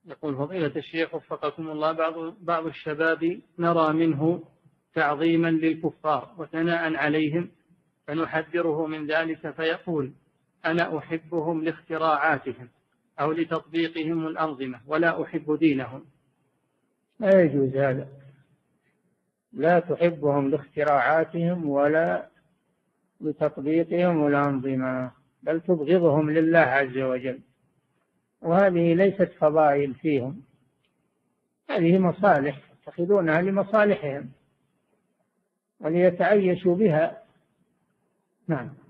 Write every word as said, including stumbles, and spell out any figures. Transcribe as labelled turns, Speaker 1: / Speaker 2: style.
Speaker 1: يقول فضيلة الشيخ وفقكم الله، بعض بعض الشباب نرى منه تعظيما للكفار وثناء عليهم، فنحذره من ذلك فيقول أنا أحبهم لاختراعاتهم أو لتطبيقهم الأنظمة ولا أحب دينهم.
Speaker 2: لا يجوز هذا، لا تحبهم لاختراعاتهم ولا لتطبيقهم الأنظمة، بل تبغضهم لله عز وجل، وهذه ليست فضائل فيهم، هذه مصالح يتخذونها لمصالحهم وليتعيشوا بها. نعم.